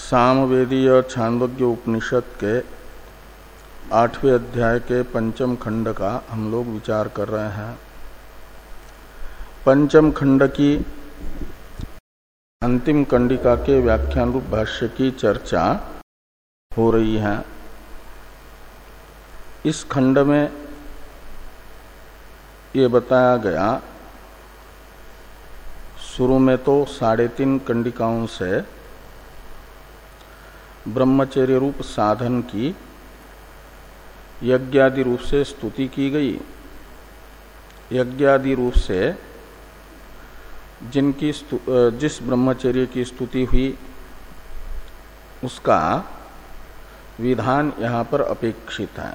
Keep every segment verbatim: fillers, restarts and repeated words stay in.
सामवेदीय छांदोग्य उपनिषद के आठवें अध्याय के पंचम खंड का हम लोग विचार कर रहे हैं। पंचम खंड की अंतिम कंडिका के व्याख्यान रूप भाष्य की चर्चा हो रही है। इस खंड में ये बताया गया, शुरू में तो साढ़े तीन कंडिकाओं से ब्रह्मचर्य रूप साधन की यज्ञादि रूप से स्तुति की गई। यज्ञादि रूप से जिनकी जिस ब्रह्मचर्य की स्तुति हुई उसका विधान यहाँ पर अपेक्षित है।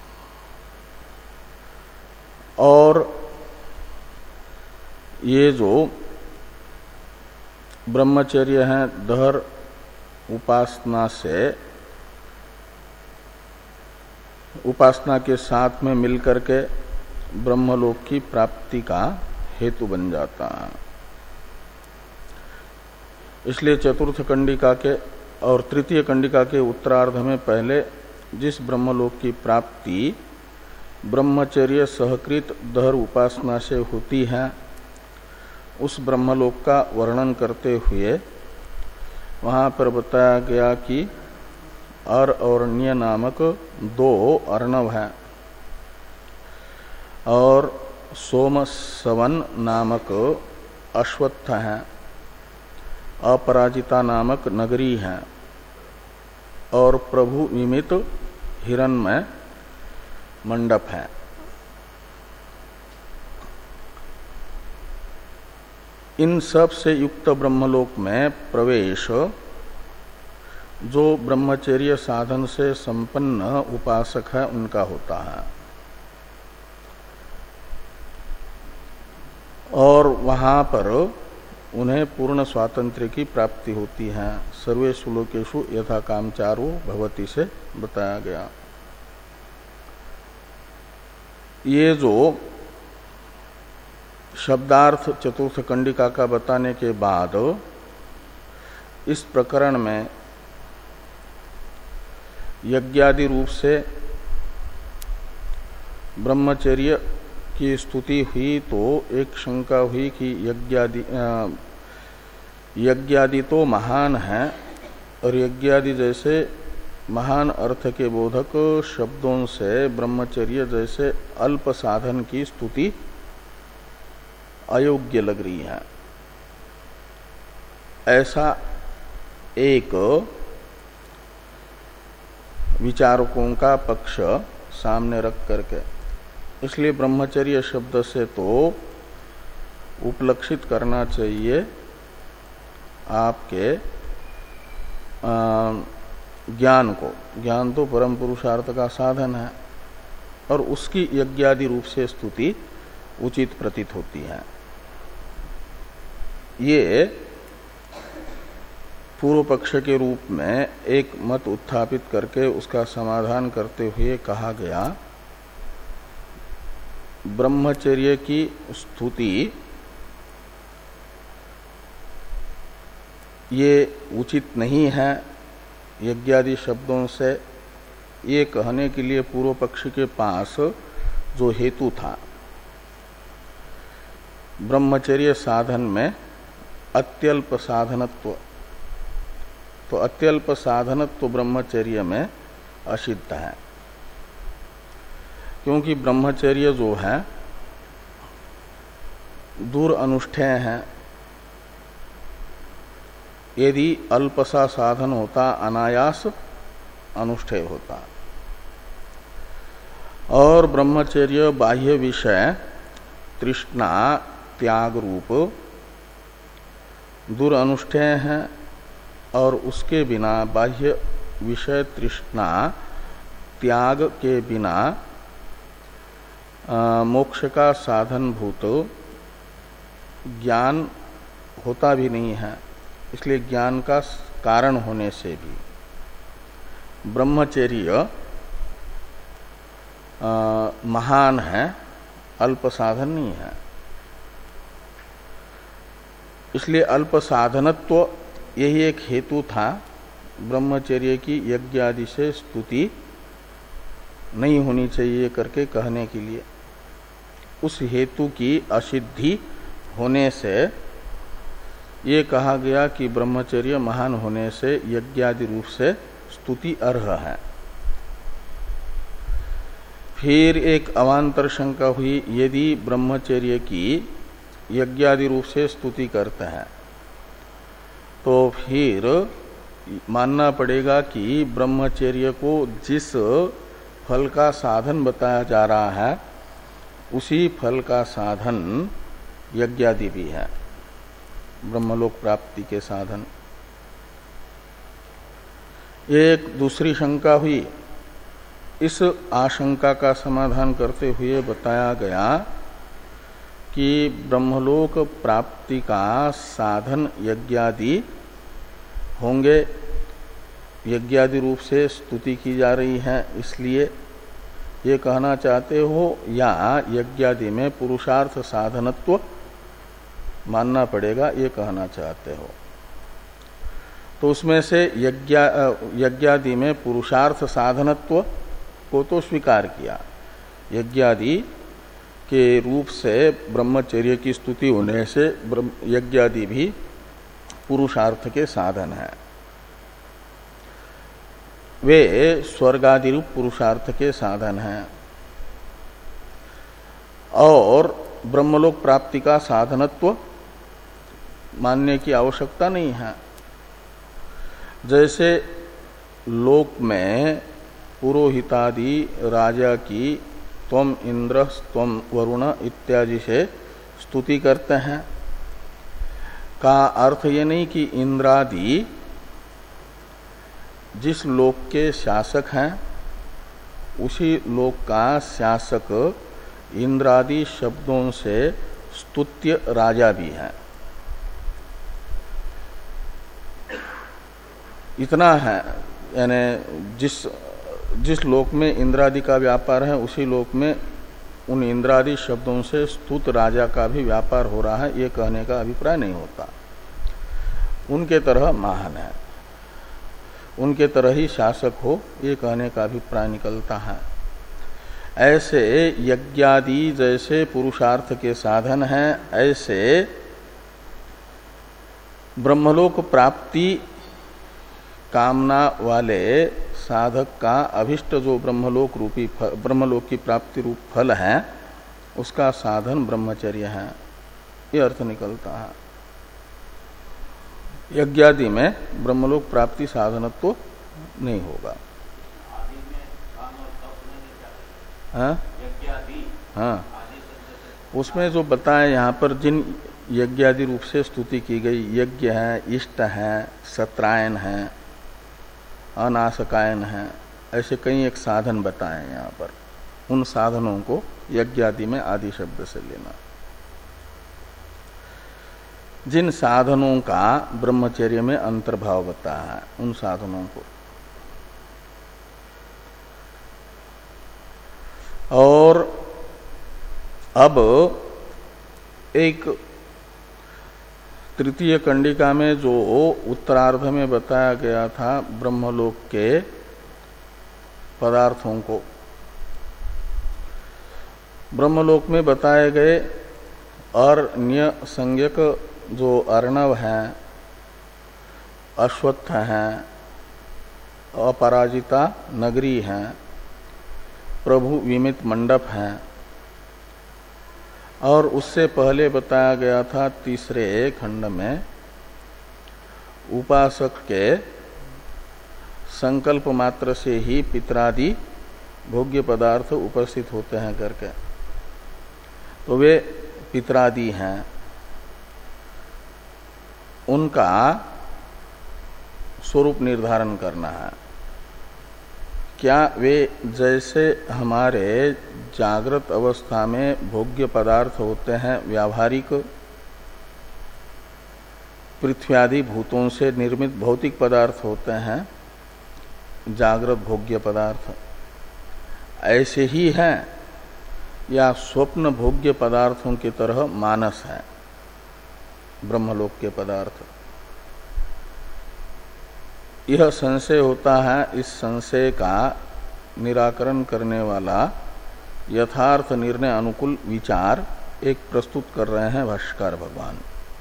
और ये जो ब्रह्मचर्य है दहर उपासना से उपासना के साथ में मिलकर के ब्रह्मलोक की प्राप्ति का हेतु बन जाता है। इसलिए चतुर्थ कंडिका के और तृतीय कंडिका के उत्तरार्ध में पहले जिस ब्रह्मलोक की प्राप्ति ब्रह्मचर्य सहकृत दहर उपासना से होती है, उस ब्रह्मलोक का वर्णन करते हुए वहाँ पर बताया गया कि अर और न्य नामक दो अर्णव हैं और सोम सवन नामक अश्वत्थ हैं, अपराजिता नामक नगरी हैं और प्रभु निमित हिरण्मय मंडप है। इन सब से युक्त ब्रह्मलोक में प्रवेश जो ब्रह्मचर्य साधन से संपन्न उपासक है उनका होता है और वहां पर उन्हें पूर्ण स्वातंत्र्य की प्राप्ति होती है। सर्वेषु लोकेषु यथा कामचारो भवति से बताया गया। ये जो शब्दार्थ चतुर्थ कंडिका का बताने के बाद इस प्रकरण में यज्ञादि रूप से ब्रह्मचर्य की स्तुति हुई तो एक शंका हुई कि यज्ञादि यज्ञादि तो महान है और यज्ञादि जैसे महान अर्थ के बोधक शब्दों से ब्रह्मचर्य जैसे अल्प साधन की स्तुति अयोग्य लग रही है। ऐसा एक विचारकों का पक्ष सामने रख करके, इसलिए ब्रह्मचर्य शब्द से तो उपलक्षित करना चाहिए आपके ज्ञान को। ज्ञान तो परम पुरुषार्थ का साधन है और उसकी यज्ञादि रूप से स्तुति उचित प्रतीत होती है। ये पूर्व पक्ष के रूप में एक मत उत्थापित करके उसका समाधान करते हुए कहा गया, ब्रह्मचर्य की स्तुति ये उचित नहीं है यज्ञादि शब्दों से, ये कहने के लिए पूर्व पक्ष के पास जो हेतु था ब्रह्मचर्य साधन में अत्यल्प साधनत्व, तो अत्यल्प साधनत्व ब्रह्मचर्य में असिद्ध है। क्योंकि ब्रह्मचर्य जो है दूर अनुष्ठेय है। यदि अल्पसा साधन होता अनायास अनुष्ठेय होता और ब्रह्मचर्य बाह्य विषय तृष्णा त्याग रूप दूर अनुष्ठेय है और उसके बिना बाह्य विषय तृष्णा त्याग के बिना आ, मोक्ष का साधन भूत ज्ञान होता भी नहीं है। इसलिए ज्ञान का कारण होने से भी ब्रह्मचर्य महान है, अल्प साधन नहीं है। इसलिए अल्प साधनत्व यही एक हेतु था ब्रह्मचर्य की यज्ञ आदि से स्तुति नहीं होनी चाहिए करके कहने के लिए, उस हेतु की असिद्धि होने से ये कहा गया कि ब्रह्मचर्य महान होने से यज्ञादि रूप से स्तुति अर्ह है। फिर एक अवांतर शंका हुई, यदि ब्रह्मचर्य की यज्ञादि रूप से स्तुति करते हैं तो फिर मानना पड़ेगा कि ब्रह्मचर्य को जिस फल का साधन बताया जा रहा है उसी फल का साधन यज्ञादि भी है, ब्रह्मलोक प्राप्ति के साधन। एक दूसरी शंका हुई, इस आशंका का समाधान करते हुए बताया गया कि ब्रह्मलोक प्राप्ति का साधन यज्ञादि होंगे, यज्ञादि रूप से स्तुति की जा रही है, इसलिए ये कहना चाहते हो या यज्ञादि में पुरुषार्थ साधनत्व मानना पड़ेगा, ये कहना चाहते हो। तो उसमें से यज्ञ यज्ञादि में पुरुषार्थ साधनत्व को तो स्वीकार किया, यज्ञादि के रूप से ब्रह्मचर्य की स्तुति होने से यज्ञादि भी पुरुषार्थ के साधन है, वे स्वर्गादि रूप पुरुषार्थ के साधन हैं और ब्रह्मलोक प्राप्ति का साधनत्व मानने की आवश्यकता नहीं है। जैसे लोक में पुरोहितादि राजा की त्वम इंद्र त्वम वरुण इत्यादि से स्तुति करते हैं, का अर्थ ये नहीं कि इंद्रादि जिस लोक के शासक हैं उसी लोक का शासक इंद्रादि शब्दों से स्तुत्य राजा भी है। इतना है, यानी जिस जिस लोक में इंद्रादि का व्यापार है उसी लोक में उन इंद्रादि शब्दों से स्तुत राजा का भी व्यापार हो रहा है, ये कहने का अभिप्राय नहीं होता। उनके तरह महान है, उनके तरह ही शासक हो, ये कहने का अभिप्राय निकलता है। ऐसे यज्ञादि जैसे पुरुषार्थ के साधन हैं, ऐसे ब्रह्मलोक प्राप्ति कामना वाले साधक का अभिष्ट जो ब्रह्मलोक रूपी ब्रह्मलोक की प्राप्ति रूप फल है उसका साधन ब्रह्मचर्य है, ये अर्थ निकलता है। यज्ञादि में ब्रह्मलोक प्राप्ति साधनत्व तो नहीं होगा। हाँ हाँ, उसमें जो बताया यहाँ पर जिन यज्ञादि रूप से स्तुति की गई, यज्ञ है, इष्ट है, सत्रायन है, अनाशकायन है, ऐसे कई एक साधन बताए यहाँ पर। उन साधनों को यज्ञादि में आदि शब्द से लेना। जिन साधनों का ब्रह्मचर्य में अंतर्भाव बताया है उन साधनों को, और अब एक तृतीय कंडिका में जो उत्तरार्ध में बताया गया था ब्रह्मलोक के पदार्थों को, ब्रह्मलोक में बताए गए अर्ण्य संज्ञक जो अर्णव हैं, अश्वत्थ हैं, अपराजिता नगरी हैं, प्रभु विमित मंडप हैं, और उससे पहले बताया गया था तीसरे खंड में उपासक के संकल्प मात्र से ही पितरादि भोग्य पदार्थ उपस्थित होते हैं करके, तो वे पितरादि हैं, उनका स्वरूप निर्धारण करना है। क्या वे जैसे हमारे जागृत अवस्था में भोग्य पदार्थ होते हैं, व्यावहारिक पृथ्वी आदि भूतों से निर्मित भौतिक पदार्थ होते हैं जागृत भोग्य पदार्थ, ऐसे ही हैं, या स्वप्न भोग्य पदार्थों की तरह मानस है ब्रह्मलोक के पदार्थ। यह संशय होता है, इस संशय का निराकरण करने वाला यथार्थ निर्णय अनुकूल विचार एक प्रस्तुत कर रहे हैं भाष्यकार भगवान।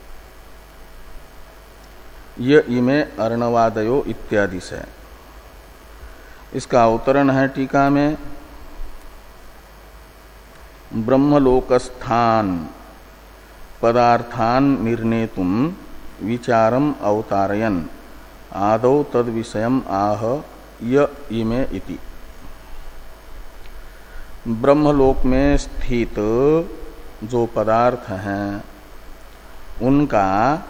य इमे अर्णवादयो इत्यादि से। इसका अवतरण है टीका में, ब्रह्मलोकस्थान पदार्थान निर्णेतुम विचारम अवतारयन आदौ तद विषयम आह य इमे इति। ब्रह्मलोक में स्थित जो पदार्थ हैं उनका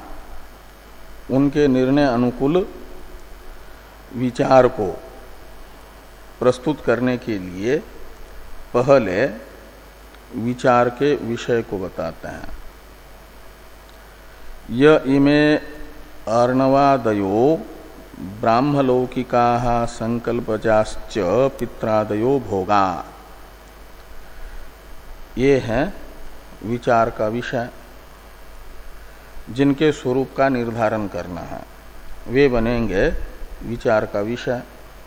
उनके निर्णय अनुकूल विचार को प्रस्तुत करने के लिए पहले विचार के विषय को बताते हैं। य इमे अर्णवादयो ब्राह्मलौकिका संकल्पजाश्च पित्रादयो भोगा। ये है विचार का विषय, जिनके स्वरूप का निर्धारण करना है, वे बनेंगे विचार का विषय।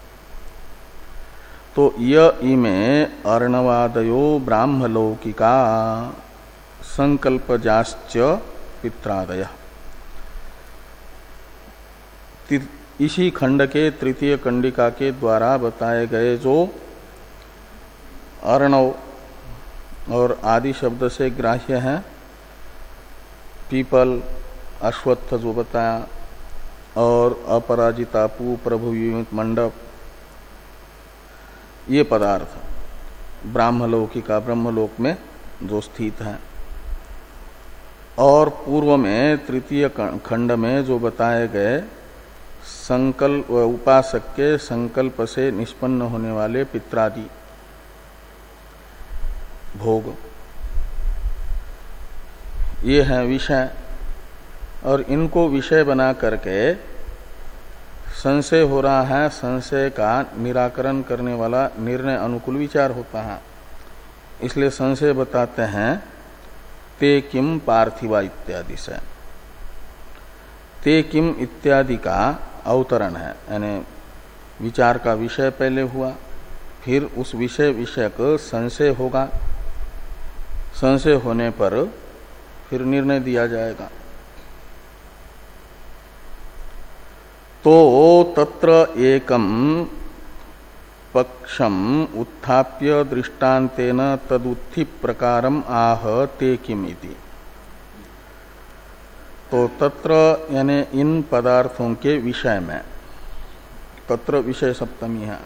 तो य इमे अर्णवादयो ब्राह्मलौकिका संकल्पजाश्च पित्रादय। इसी खंड के तृतीय कंडिका के द्वारा बताए गए जो अर्णव और आदि शब्द से ग्राह्य है, पीपल, अश्वत्थ जो बताया, और अपराजितापु, प्रभु विमित मंडप, ये पदार्थ ब्राह्मलौकिका ब्रह्मलोक में जो स्थित है। और पूर्व में तृतीय खंड में जो बताए गए संकल्प उपासक के संकल्प से निष्पन्न होने वाले पित्रादि भोग, ये है विषय। और इनको विषय बना करके संशय हो रहा है, संशय का निराकरण करने वाला निर्णय अनुकूल विचार होता है। इसलिए संशय बताते हैं ते किम पार्थिवा इत्यादि से। ते किम इत्यादि का अवतरण है, यानी विचार का विषय पहले हुआ, फिर उस विषय विषयक संशय होगा, संशय होने पर फिर निर्णय दिया जाएगा। तो तत्र एकम पक्षम उत्थाप्य दृष्टान्तेन तदुत्थि प्रकारम आह ते किम इति। तो तत्र यानी इन पदार्थों के विषय में, तत्र विषय सप्तमी है,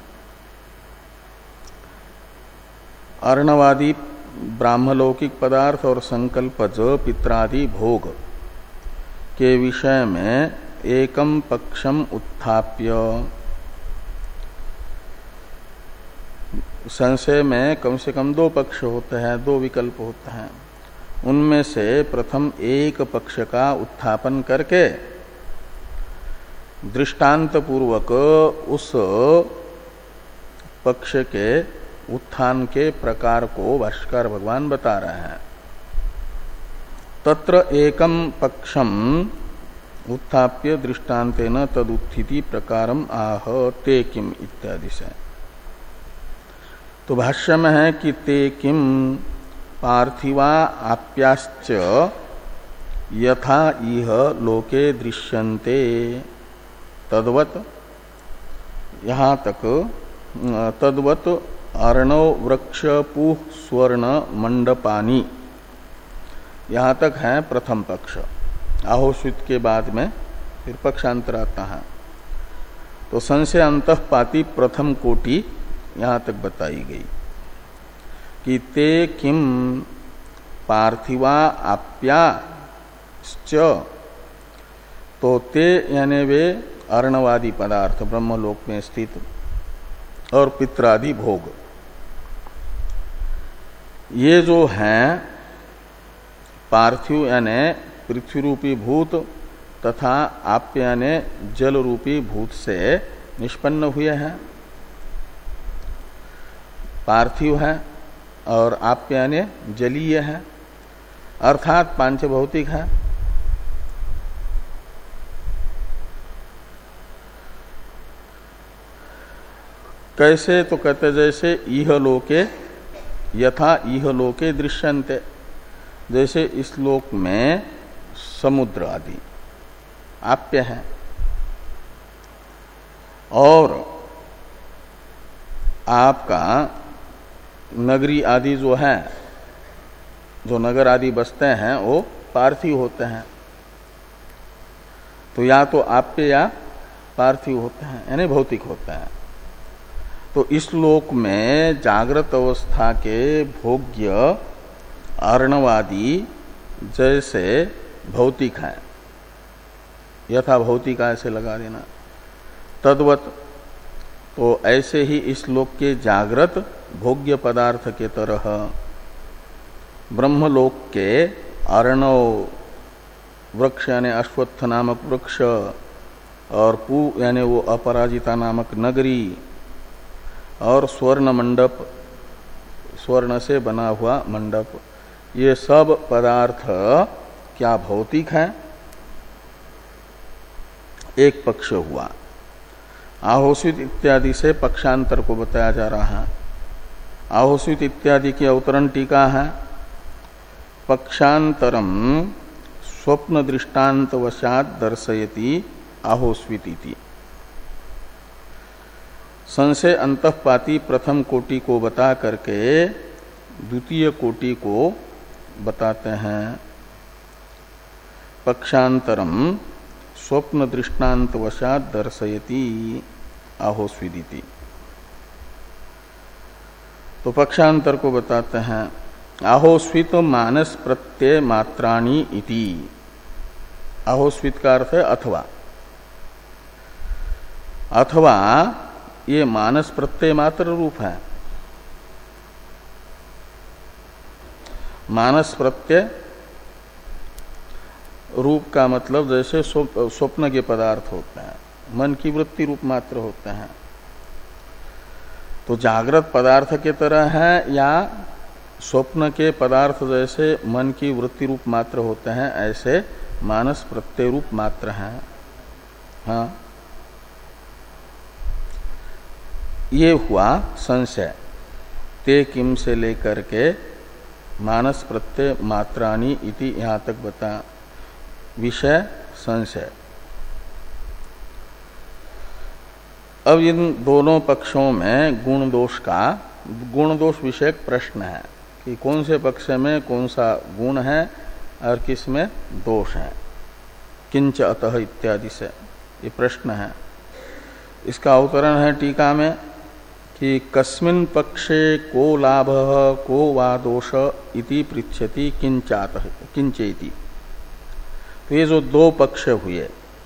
अर्णवादी ब्राह्मलौकिक पदार्थ और संकल्पज पित्रादि भोग के विषय में एकम पक्षम उत्थाप्य। संशय में कम से कम दो पक्ष होते हैं, दो विकल्प होते हैं। उनमें से प्रथम एक पक्ष का उत्थापन करके दृष्टांत पूर्वक उस पक्ष के उत्थान के प्रकार को भाष्यकार भगवान बता रहे हैं। तत्र एकम पक्षम उत्थाप्य दृष्टान्तेन तदुत्थिति प्रकारम आह ते किम इत्यादि से। तो भाष्य में है कि ते किम पार्थिवा आप्याश्च यथा इह लोके दृश्यन्ते तद्वत, यहाँ तक तद्वत अर्णव वृक्ष पूह स्वर्ण मंडपानी, यहाँ तक है प्रथम पक्ष। आहोस्वित के बाद में फिर पक्षांतर आता है। तो संशय अंतःपाती प्रथम कोटि यहाँ तक बताई गई कि ते किम पार्थिवा आप्याश्च। तो ते यानी वे अर्णवादी पदार्थ ब्रह्मलोक में स्थित और पित्रादि भोग, ये जो हैं पार्थिव यानी पृथ्वी रूपी भूत तथा आप्य यानी जल रूपी भूत से निष्पन्न हुए हैं। पार्थिव है और आप्य यानी जलीय है, अर्थात पांचभौतिक है। कैसे? तो कहते जैसे इह लोके यथा इह लोके दृश्यन्ते, जैसे इस लोक में समुद्र आदि आप्य है और आपका नगरी आदि जो है, जो नगर आदि बसते हैं वो पार्थिव होते हैं। तो या तो आप्य या पार्थिव होते हैं, यानी भौतिक होते हैं। तो इस लोक में जागृत अवस्था के भोग्य अर्णवादी जैसे भौतिक हैं, यथा भौतिक ऐसे लगा देना, तद्वत तो ऐसे ही इस लोक के जागृत भोग्य पदार्थ के तरह ब्रह्मलोक के अर्णव वृक्ष यानी अश्वत्थ नामक वृक्ष और पू यानी वो अपराजिता नामक नगरी और स्वर्ण मंडप, स्वर्ण से बना हुआ मंडप, ये सब पदार्थ क्या भौतिक है? एक पक्ष हुआ। आहोस्वित इत्यादि से पक्षांतर को बताया जा रहा है। आहोस्वित इत्यादि की अवतरण टीका है, पक्षांतरम स्वप्न दृष्टांत वशात दर्शयति आहोस्विति। संशय अंतःपाती प्रथम कोटि को बता करके द्वितीय कोटि को बताते हैं। पक्षांतरम स्वप्न दृष्टांत वशात दर्शयति आहोस्विदिति। तो पक्षांतर को बताते हैं, आहोस्वित मानस प्रत्यय मात्राणी इति। आहोस्वित का अर्थ है अथवा, अथवा ये मानस प्रत्यय मात्र रूप है। मानस प्रत्यय रूप का मतलब जैसे स्वप्न के पदार्थ होते हैं, मन की वृत्ति रूप मात्र होते हैं। तो जागृत पदार्थ के तरह है या स्वप्न के पदार्थ जैसे मन की वृत्ति रूप मात्र होते हैं, ऐसे मानस प्रत्यय रूप मात्र हैं। हाँ, ये हुआ संशय। ते किम से लेकर के मानस प्रत्यय मात्राणी इति यहां तक बता। विषय संशय। अब इन दोनों पक्षों में गुण दोष का गुण दोष विषयक प्रश्न है कि कौन से पक्ष में कौन सा गुण है और किस में दोष है, किंच अतः इत्यादि से ये प्रश्न है। इसका अवतरण है टीका में कि कस्मिन् पक्षे को लाभ को वा दोष इति पृच्छति किंचातः किंचेति। तो ये जो दो पक्ष हुए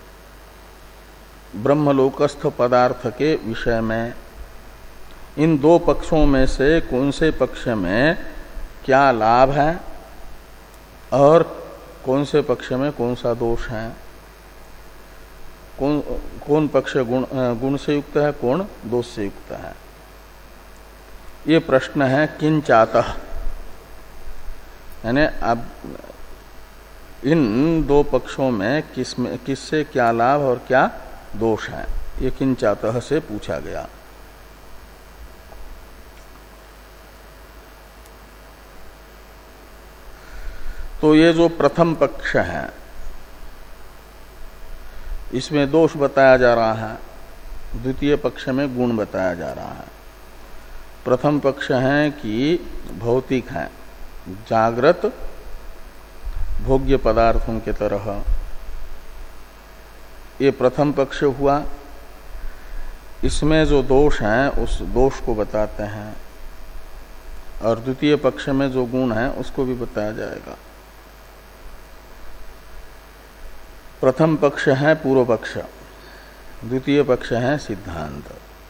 ब्रह्मलोकस्थ पदार्थ के विषय में, इन दो पक्षों में से कौन से पक्ष में क्या लाभ है और कौन से पक्ष में कौन सा दोष है, कौन कौन पक्ष गुण गुण से युक्त है, कौन दोष से युक्त है, ये प्रश्न है किंचातः। यानी अब इन दो पक्षों में किस में किससे क्या लाभ और क्या दोष है, ये किंचातः से पूछा गया। तो ये जो प्रथम पक्ष है इसमें दोष बताया जा रहा है, द्वितीय पक्ष में गुण बताया जा रहा है। प्रथम पक्ष है कि भौतिक है, जागृत भोग्य पदार्थों के तरह, ये प्रथम पक्ष हुआ। इसमें जो दोष है उस दोष को बताते हैं और द्वितीय पक्ष में जो गुण है उसको भी बताया जाएगा। प्रथम पक्ष है पूर्व पक्ष, द्वितीय पक्ष है सिद्धांत।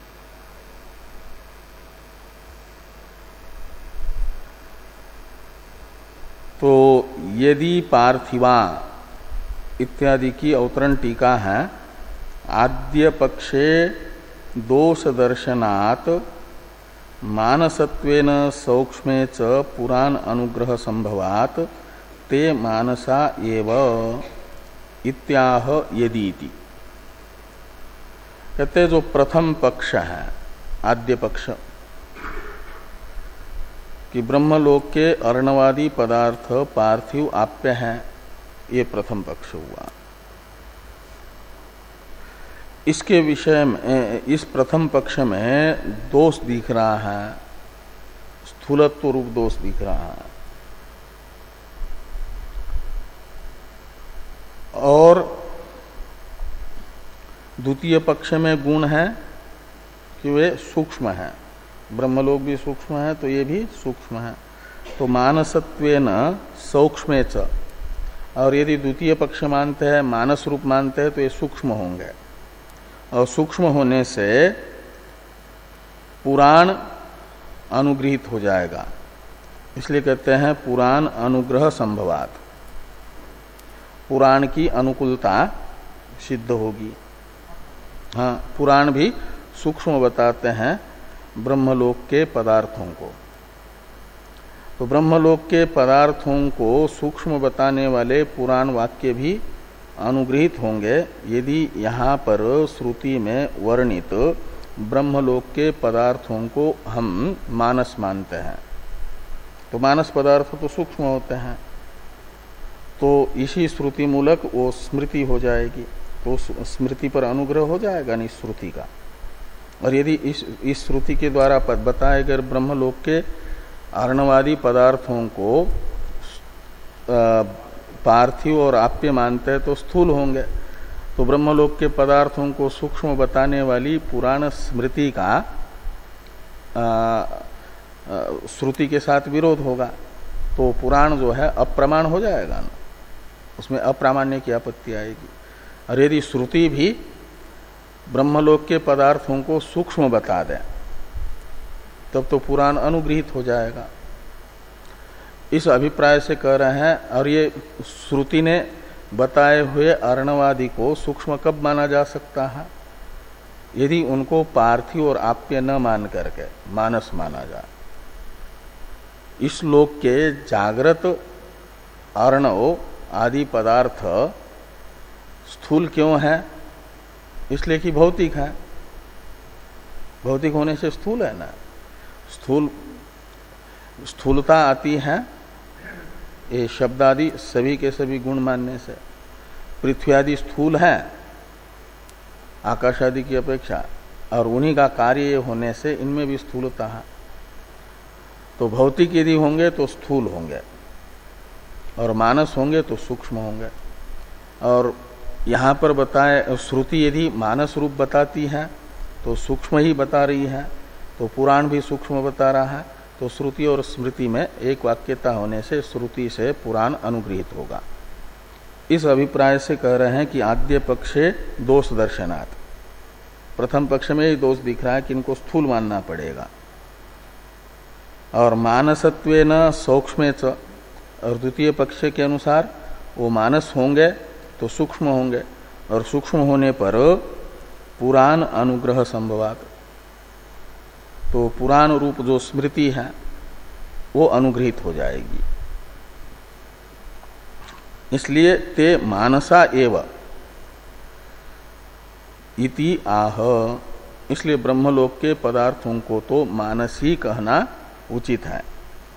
तो यदि पार्थिवा इत्यादि की अवतरण टीका है, आद्य पक्षे दोष दर्शनात् मानसत्वेन सौक्ष्मे च पुराण अनुग्रह संभवात् ते मानसा एव इत्याह यदीति। कहते जो प्रथम पक्ष है आद्य पक्ष कि ब्रह्मलोक के अर्णवादी पदार्थ पार्थिव आप्य हैं, ये प्रथम पक्ष हुआ। इसके विषय में इस प्रथम पक्ष में दोष दिख रहा है, स्थूलत्व रूप दोष दिख रहा है। और द्वितीय पक्ष में गुण है कि वे सूक्ष्म है, ब्रह्मलोक भी सूक्ष्म है तो ये भी सूक्ष्म है। तो मानसत्वेन सूक्ष्मे च, और यदि द्वितीय पक्ष मानते हैं, मानस रूप मानते हैं, तो ये सूक्ष्म होंगे, और सूक्ष्म होने से पुराण अनुग्रहित हो जाएगा। इसलिए कहते हैं पुराण अनुग्रह संभवात, पुराण की अनुकूलता सिद्ध होगी। हाँ, पुराण भी सूक्ष्म बताते हैं ब्रह्मलोक के पदार्थों को। तो ब्रह्मलोक के पदार्थों को सूक्ष्म बताने वाले पुराण वाक्य भी अनुग्रहित होंगे यदि यहाँ पर श्रुति में वर्णित ब्रह्मलोक के पदार्थों को हम मानस मानते हैं। तो मानस पदार्थ तो सूक्ष्म होते हैं, तो इसी श्रुति मूलक वो स्मृति हो जाएगी, तो स्मृति पर अनुग्रह हो जाएगा नहीं श्रुति का। और यदि इस इस श्रुति के द्वारा बताए गए ब्रह्मलोक के अर्णवादी पदार्थों को पार्थिव और आप्य मानते हैं तो स्थूल होंगे। तो ब्रह्मलोक के पदार्थों को सूक्ष्म बताने वाली पुराण स्मृति का श्रुति के साथ विरोध होगा, तो पुराण जो है अप्रमाण हो जाएगा ना, उसमें अप्रामाण्य की आपत्ति आएगी। और यदि श्रुति भी ब्रह्मलोक के पदार्थों को सूक्ष्म बता दे तब तो पुराण अनुगृहीत हो जाएगा, इस अभिप्राय से कह रहे हैं। और ये श्रुति ने बताए हुए अर्णवादी को सूक्ष्म कब माना जा सकता है? यदि उनको पार्थिव और आप्य न मान करके मानस माना जाए। इस लोक के जागृत अर्णव आदि पदार्थ स्थूल क्यों है? इसलिए कि भौतिक है, भौतिक होने से स्थूल है ना। स्थूल स्थूलता आती है ये शब्द आदि सभी के सभी गुण मानने से। पृथ्वी आदि स्थूल है आकाश आदि की अपेक्षा, और उन्हीं का कार्य होने से इनमें भी स्थूलता है। तो भौतिक यदि होंगे तो स्थूल होंगे, और मानस होंगे तो सूक्ष्म होंगे। और यहाँ पर बताए श्रुति यदि मानस रूप बताती है तो सूक्ष्म ही बता रही है, तो पुराण भी सूक्ष्म बता रहा है। तो श्रुति और स्मृति में एक वाक्यता होने से श्रुति से पुराण अनुगृहीत होगा। इस अभिप्राय से कह रहे हैं कि आद्य पक्षे दोष दर्शनात्, प्रथम पक्ष में ही दोष दिख रहा है कि इनको स्थूल मानना पड़ेगा। और मानसत्वेन सूक्ष्मे च, और द्वितीय पक्ष के अनुसार वो मानस होंगे तो सूक्ष्म होंगे, और सूक्ष्म होने पर पुराण अनुग्रह संभवात, तो पुराण रूप जो स्मृति है वो अनुगृहीत हो जाएगी। इसलिए ते मानसा एव इति आह, इसलिए ब्रह्मलोक के पदार्थों को तो मानस ही कहना उचित है।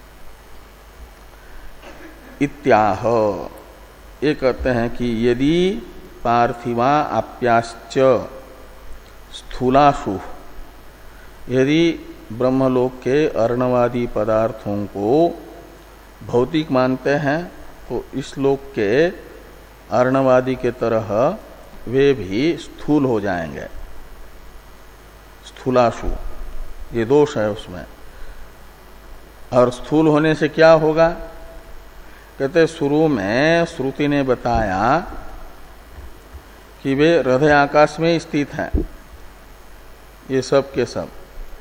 इत्याह, ये कहते हैं कि यदि पार्थिवा आप्याश्च स्थूलाशु, यदि ब्रह्मलोक के अर्णवादी पदार्थों को भौतिक मानते हैं तो इस लोक के अर्णवादी के तरह वे भी स्थूल हो जाएंगे। स्थूलाशु, ये दोष है उसमें। और स्थूल होने से क्या होगा? कहते शुरू में श्रुति ने बताया कि वे हृदय आकाश में स्थित हैं, ये सब के सब।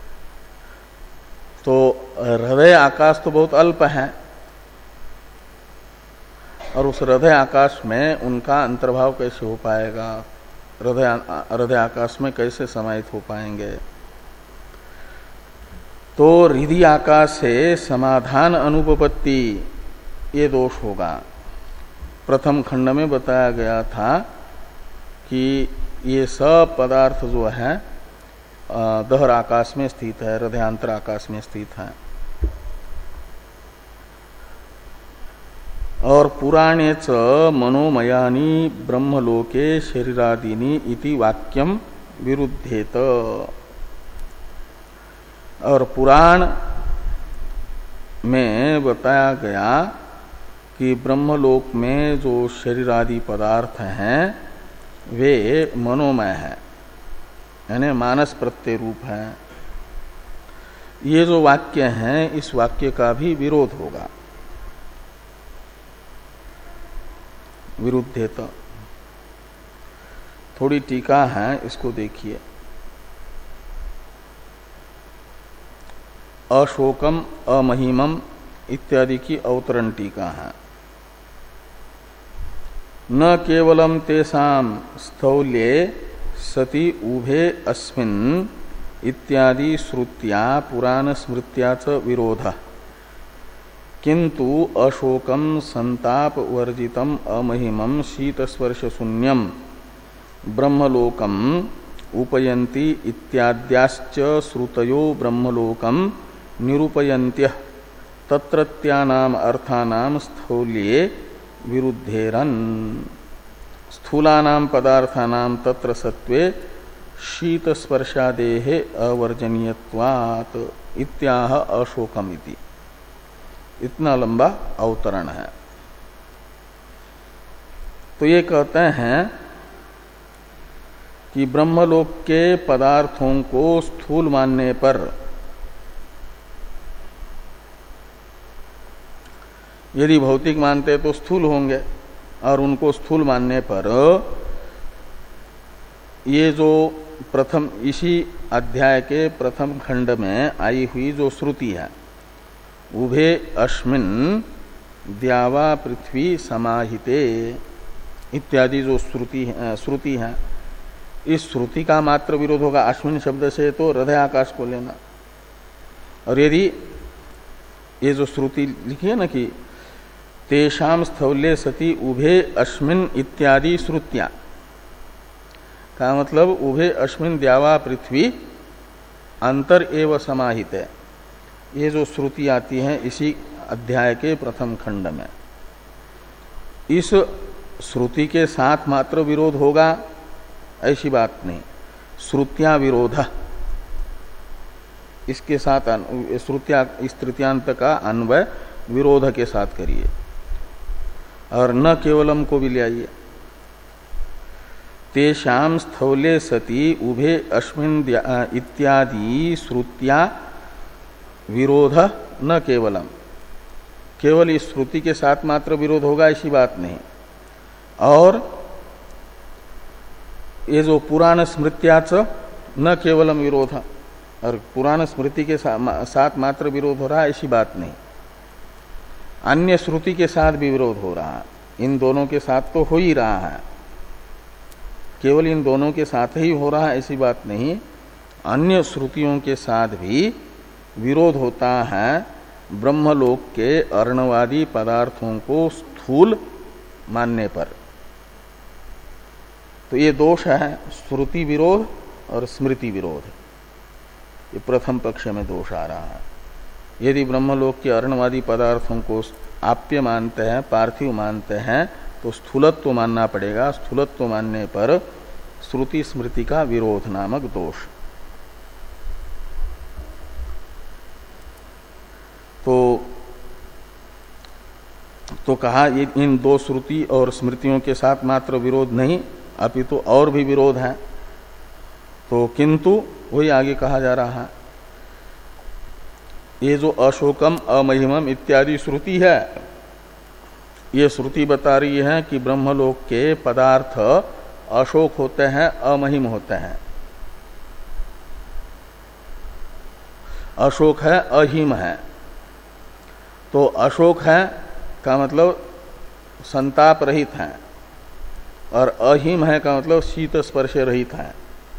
तो हृदय आकाश तो बहुत अल्प है, और उस हृदय आकाश में उनका अंतर्भाव कैसे हो पाएगा? हृदय हृदय आकाश में कैसे समाहित हो पाएंगे? तो हृदय आकाश से समाधान अनुपपत्ति, ये दोष होगा। प्रथम खंड में बताया गया था कि ये सब पदार्थ जो है दहर आकाश में स्थित है, हृदयांतर आकाश में स्थित है। और पुराणे च मनोमयानी ब्रह्मलोके शरीरादीनी इति वाक्यम विरुद्धेत। और पुराण में बताया गया कि ब्रह्मलोक में जो शरीरादि पदार्थ हैं वे मनोमय है, यानी मानस प्रत्यय रूप है। ये जो वाक्य हैं इस वाक्य का भी विरोध होगा, विरुद्धेत। थोड़ी टीका है, इसको देखिए। अशोकम अमहिमम इत्यादि की अवतरण टीका है। न केवलम तेषाम स्थौल्ये सति उभे अस्मिन् इत्यादि श्रुत्या पुराण स्मृत्या च विरोधः, किंतु अशोकम संताप वर्जितम अमहिमम शीतस्पर्श शून्यम ब्रह्मलोकम उपयन्ति इत्याद्याश्च श्रुतयो ब्रह्मलोकम निरूपयन्त्यः तत्रत्यानाम अर्थानाम स्थौल्ये विरुद्धेरन। स्थूलानाम पदार्थानाम तत्र सत्वे शीतस्पर्शादेः अवर्जनीयत्वात् इत्याह अशोकमिति। इतना लंबा अवतरण है। तो ये कहते हैं कि ब्रह्मलोक के पदार्थों को स्थूल मानने पर यदि भौतिक मानते तो स्थूल होंगे, और उनको स्थूल मानने पर ये जो प्रथम इसी अध्याय के प्रथम खंड में आई हुई जो श्रुति है, उभे अस्मिन् द्यावा पृथ्वी समाहिते इत्यादि जो श्रुति श्रुति है, इस श्रुति का मात्र विरोध होगा। अस्मिन् शब्द से तो हृदय आकाश को लेना। और यदि ये जो श्रुति लिखी है ना कि तेषाम स्थौल्ये सति उभे अस्मिन् इत्यादि श्रुत्या, का मतलब उभे अस्मिन् द्यावा पृथ्वी अंतर एव समाहित है। ये जो श्रुति आती है इसी अध्याय के प्रथम खंड में, इस श्रुति के साथ मात्र विरोध होगा ऐसी बात नहीं। श्रुत्या विरोध, इसके साथ श्रुत्या इस तृतीयांत का अन्वय विरोध के साथ करिए, और न केवलम को भी ले आइए। तेषाम स्थौल्ये सति उभे अस्मिन् इत्यादि श्रुत्या विरोध न केवलम, केवल इस श्रुति के साथ मात्र विरोध होगा ऐसी बात नहीं। और ये जो पुराण स्मृत्याच न केवलम विरोध, और पुराण स्मृति के साथ मात्र विरोध हो रहा है ऐसी बात नहीं, अन्य श्रुति के साथ भी विरोध हो रहा है। इन दोनों के साथ तो हो ही रहा है, केवल इन दोनों के साथ ही हो रहा है ऐसी बात नहीं, अन्य श्रुतियों के साथ भी विरोध होता है ब्रह्मलोक के अर्णवादी पदार्थों को स्थूल मानने पर। तो ये दोष है श्रुति विरोध और स्मृति विरोध, ये प्रथम पक्ष में दोष आ रहा है। यदि ब्रह्मलोक के अर्णवादी पदार्थों को आप्य मानते हैं, पार्थिव मानते हैं, तो स्थूलत्व मानना पड़ेगा। स्थूलत्व मानने पर श्रुति स्मृति का विरोध नामक दोष। तो तो कहा ये इन दो श्रुति और स्मृतियों के साथ मात्र विरोध नहीं, अपितु तो और भी विरोध है। तो किंतु वही आगे कहा जा रहा है, ये जो अशोकम अमहिमम इत्यादि श्रुति है, ये श्रुति बता रही है कि ब्रह्मलोक के पदार्थ अशोक होते हैं, अमहिम होते हैं। अशोक है, अहिम है। तो अशोक है का मतलब संताप रहित है, और अहिम है का मतलब शीत स्पर्श रहित है।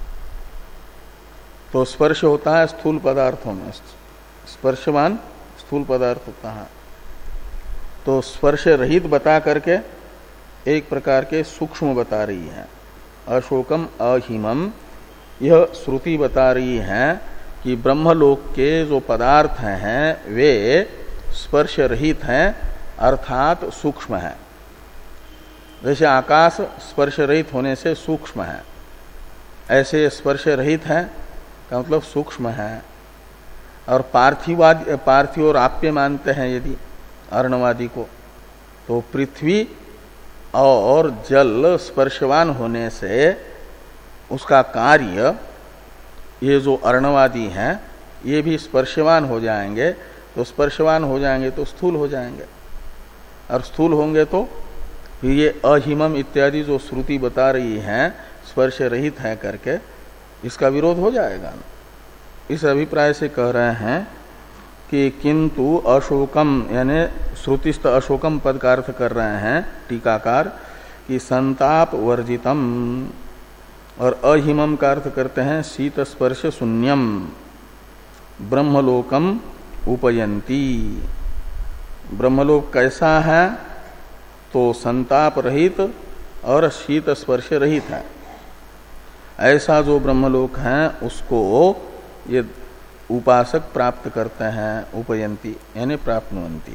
तो स्पर्श होता है स्थूल पदार्थों में, स्पर्शवान स्थूल पदार्थ होता है। तो स्पर्श रहित बता करके एक प्रकार के सूक्ष्म बता रही है। अशोकम अहिमम यह श्रुति बता रही है कि ब्रह्मलोक के जो पदार्थ हैं वे स्पर्श रहित हैं, अर्थात सूक्ष्म है। जैसे आकाश स्पर्श रहित होने से सूक्ष्म है, ऐसे स्पर्श रहित है का मतलब सूक्ष्म है। और पार्थिवाद पार्थिव और आप्य मानते हैं यदि अर्णवादी को, तो पृथ्वी और जल स्पर्शवान होने से उसका कार्य, ये जो अर्णवादी हैं ये भी स्पर्शवान हो जाएंगे। तो स्पर्शवान हो जाएंगे तो स्थूल हो जाएंगे, और स्थूल होंगे तो फिर ये अहिमम इत्यादि जो श्रुति बता रही है स्पर्श रहित है करके, इसका विरोध हो जाएगा। इस अभिप्राय से कह रहे हैं कि किंतु अशोकम, यानी श्रुतिस्थ अशोकम पद का अर्थ कर रहे हैं टीकाकार कि संताप वर्जितम, और अहिमम का अर्थ करते हैं शीत स्पर्श शून्यम ब्रह्मलोकम उपयंती। ब्रह्मलोक कैसा है? तो संताप रहित और शीत स्पर्श रहित है। ऐसा जो ब्रह्मलोक है उसको ये उपासक प्राप्त करते हैं, उपयंती यानी प्राप्नुवन्ति।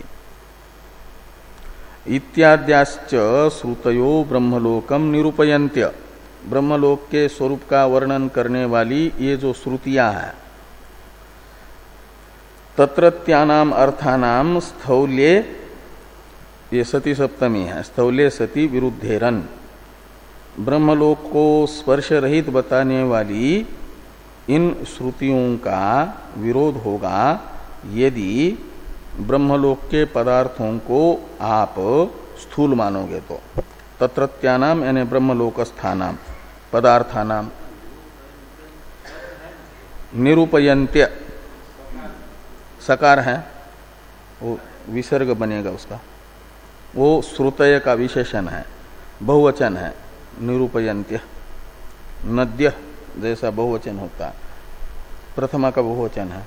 इत्याद्याश्च श्रुतयो ब्रह्मलोकम निरूपयन्त्य, ब्रह्मलोक के स्वरूप का वर्णन करने वाली ये जो श्रुतियां हैं, तत्रत्यानाम अर्थानाम स्थौल्ये, ये सती सप्तमी है, स्थौल्ये सती विरुद्धेरन, ब्रह्मलोक को स्पर्श रहित बताने वाली इन श्रुतियों का विरोध होगा यदि ब्रह्मलोक के पदार्थों को आप स्थूल मानोगे तो। तत्रत्यानाम यानी ब्रह्मलोकस्थानाम पदार्थानाम, निरूपयन्त्य सकार है, वो विसर्ग बनेगा उसका, वो श्रुतय का विशेषण है, बहुवचन है। निरूपयन्त्य नद्य जैसा बहुवचन होता है, प्रथमा का बहुवचन है,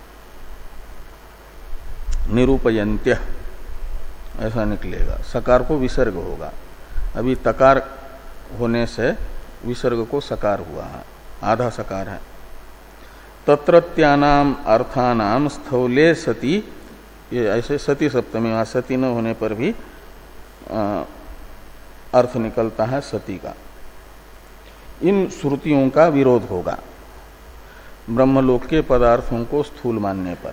निरूपयन्त्य ऐसा निकलेगा। सकार को विसर्ग होगा, अभी तकार होने से विसर्ग को सकार हुआ है, आधा सकार है। तत्रत्यानाम अर्थानाम स्थौले सती, ये ऐसे सती सप्तमी, वहां सती न होने पर भी आ, अर्थ निकलता है सती का। इन श्रुतियों का विरोध होगा ब्रह्मलोक के पदार्थों को स्थूल मानने पर।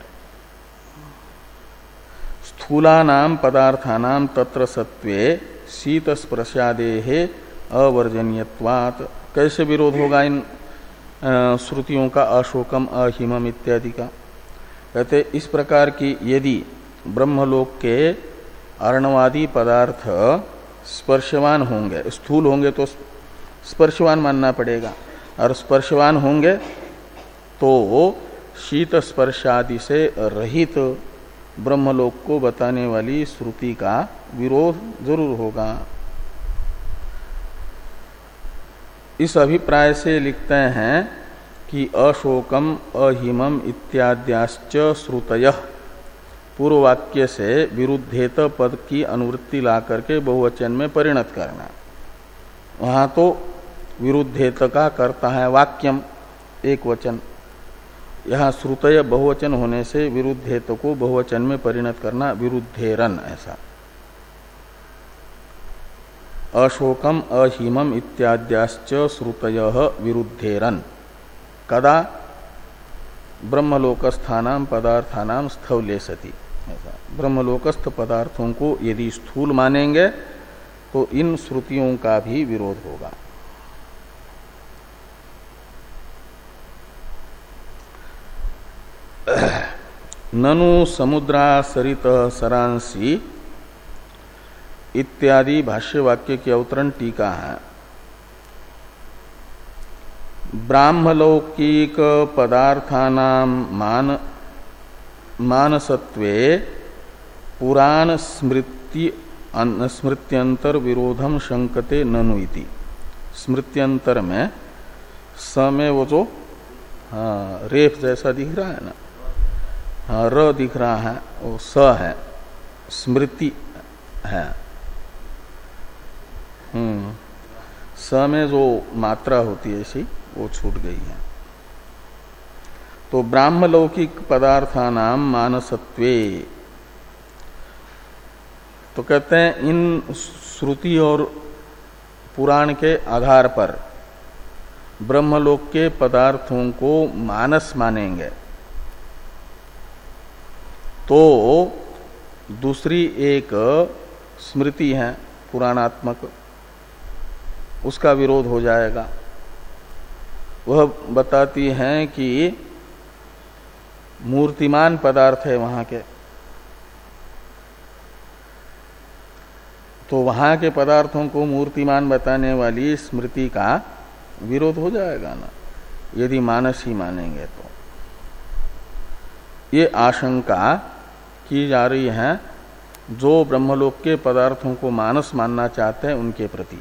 स्थूलानाम पदार्थानाम तत्र सत्वे शीत स्पर्शादेहे अवर्जनीयत्वात्, कैसे विरोध होगा इन श्रुतियों का अशोकम अहिमम इत्यादि का? कहते इस प्रकार की यदि ब्रह्मलोक के अर्णवादी पदार्थ स्पर्शवान होंगे, स्थूल होंगे तो स्पर्शवान मानना पड़ेगा, और स्पर्शवान होंगे तो शीत स्पर्शादि से रहित ब्रह्मलोक को बताने वाली श्रुति का विरोध जरूर होगा। इस अभिप्राय से लिखते हैं कि अशोकम अहिमम इत्याद्याश्च श्रुतयः, पूर्व वाक्य से विरुद्धेत पद की अनुवृत्ति ला करके बहुवचन में परिणत करना। वहां तो विरुद्धेत का करता है वाक्यम एक वचन, यहाँ श्रुतय बहुवचन होने से विरुद्धेत को बहुवचन में परिणत करना, विरुद्धेरन ऐसा। अशोकम अहिमम इत्याद्याश्च श्रुतयः विरुद्धेरन, कदा? ब्रह्मलोकस्थानाम पदार्थानाम स्थौल्ये सति, ऐसा। ब्रह्मलोकस्थ पदार्थों को यदि स्थूल मानेंगे तो इन श्रुतियों का भी विरोध होगा। ननु समुद्रासरित सरांसी इत्यादि भाष्य वाक्य की अवतरण टीका है। ब्राह्मलौकिक पदार्थानाम मान मानसत्वे पुराण स्मृति स्मृत्यंतर विरोधम शंकते ननु इति। स्मृत्यंतर में स में वो जो हाँ रेफ जैसा दिख रहा है ना, हाँ र दिख रहा है, वो स है, स्मृति है। हम्म स में जो मात्रा होती है ऐसी वो छूट गई है। तो ब्राह्मलौकिक पदार्थानाम मानसत्वे, तो कहते हैं इन श्रुति और पुराण के आधार पर ब्रह्मलोक के पदार्थों को मानस मानेंगे तो दूसरी एक स्मृति है पुराणात्मक, उसका विरोध हो जाएगा। वह बताती हैं कि मूर्तिमान पदार्थ है वहां के, तो वहां के पदार्थों को मूर्तिमान बताने वाली स्मृति का विरोध हो जाएगा ना, यदि मानस ही मानेंगे तो। ये आशंका की जा रही है जो ब्रह्मलोक के पदार्थों को मानस मानना चाहते हैं उनके प्रति।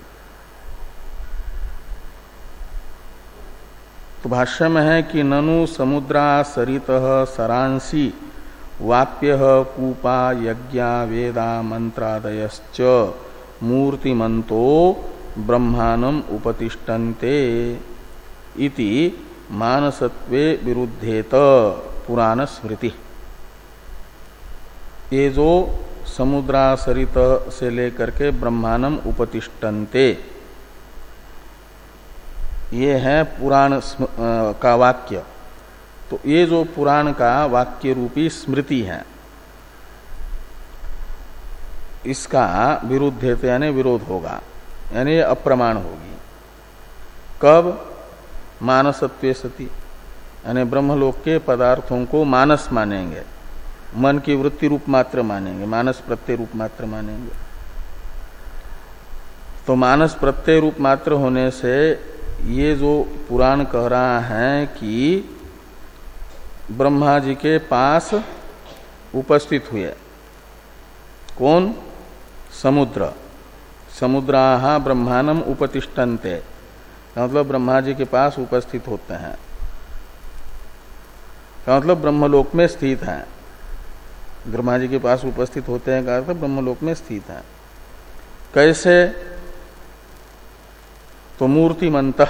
तो भाष्य में है कि ननु समुद्रा सरितः सरांसी वाप्य कूपा यज्ञा वेदा मंत्रादयश्च मूर्तिमंतो ब्रह्मानम उपतिष्ठन्ते इति मानसत्वे विरुद्धेत पुराण स्मृति। ये जो समुद्रासरित से लेकर के ब्रह्मानम उपतिष्ठन्ते, ये है पुराण का वाक्य। तो ये जो पुराण का वाक्य रूपी स्मृति है, इसका विरुद्ध है, यानी विरोध होगा, यानी अप्रमाण होगी। कब? मानसत्वे सति, यानी ब्रह्मलोक के पदार्थों को मानस मानेंगे, मन की वृत्ति रूप मात्र मानेंगे, मानस प्रत्यय रूप मात्र मानेंगे। तो मानस प्रत्यय रूप मात्र होने से ये जो पुराण कह रहा है कि ब्रह्मा जी के पास उपस्थित हुए कौन? समुद्र। समुद्राः ब्रह्मानम उपतिष्ठन्ते, मतलब ब्रह्मा जी के पास उपस्थित होते हैं, मतलब ब्रह्मलोक में स्थित हैं। ब्रह्मा जी के पास उपस्थित होते हैं का अर्थ ब्रह्मलोक में स्थित है। कैसे? तो मूर्तिमंतः,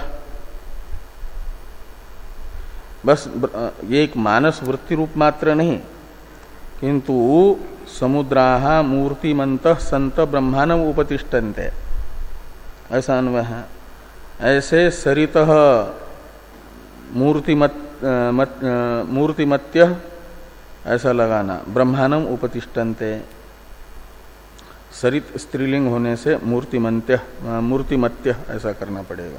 बस ये एक मानस वृत्ति रूप मात्र नहीं, किंतु समुद्राः मूर्तिमंतः संत ब्रह्मानम उपतिष्ठन्ते, ऐसा अन्वय है। ऐसे सरितः मूर्तिमत मूर्तिमत्य, ऐसा लगाना, ब्रह्मानम उपतिष्ठन्ते। सरित स्त्रीलिंग होने से मूर्तिमंत्य मूर्तिमत्य ऐसा करना पड़ेगा।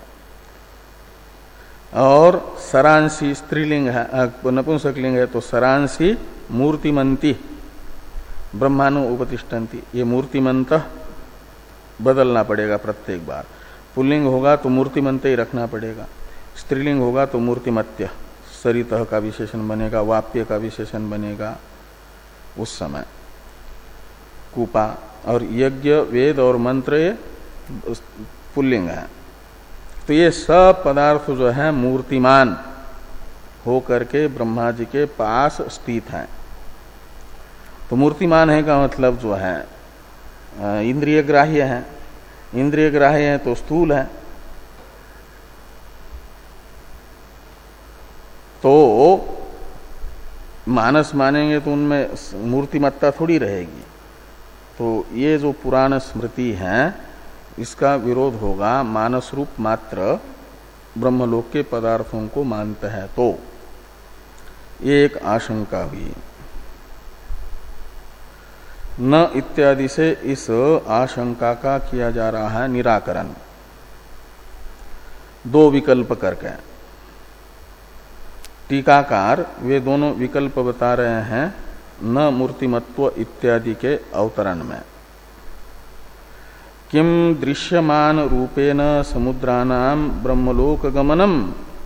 और सरांसी स्त्रीलिंग है, नपुंसकलिंग है, तो सरांसी मूर्तिमंती ब्रह्मानु उपतिष्ठन्ति। ये मूर्तिमंत बदलना पड़ेगा प्रत्येक बार। पुल्लिंग होगा तो मूर्तिमंत ही रखना पड़ेगा, स्त्रीलिंग होगा तो मूर्तिमत्य सरितः का विशेषण बनेगा, वाप्य का विशेषण बनेगा उस समय। कूपा और यज्ञ वेद और मंत्र ये पुल्लिंग है। तो ये सब पदार्थ जो है मूर्तिमान हो करके ब्रह्मा जी के पास स्थित हैं। तो मूर्तिमान है का मतलब जो है इंद्रिय ग्राह्य है। इंद्रिय ग्राह्य है तो स्थूल है। तो मानस मानेंगे तो उनमें मूर्तिमत्ता थोड़ी रहेगी। तो ये जो पुराण स्मृति है, इसका विरोध होगा मानस रूप मात्र ब्रह्मलोक के पदार्थों को मानते हैं। तो ये एक आशंका हुई। न इत्यादि से इस आशंका का किया जा रहा है निराकरण, दो विकल्प करके। टीकाकार वे दोनों विकल्प बता रहे हैं न मूर्तिमत्व इत्यादि के अवतरण में। किम दृश्यमान रूपेण समुद्रानाम ब्रह्मलोक गमनम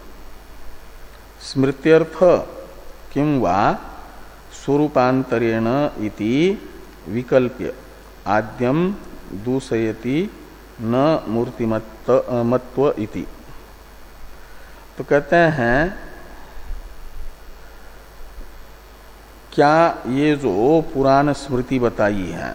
स्मृत्यर्थ किम वा स्वरूपांतरेण इति विकल्प्य आद्यम दूषयति न मूर्तिमत्व इति। तो कहते हैं क्या ये जो पुराण स्मृति बताई है,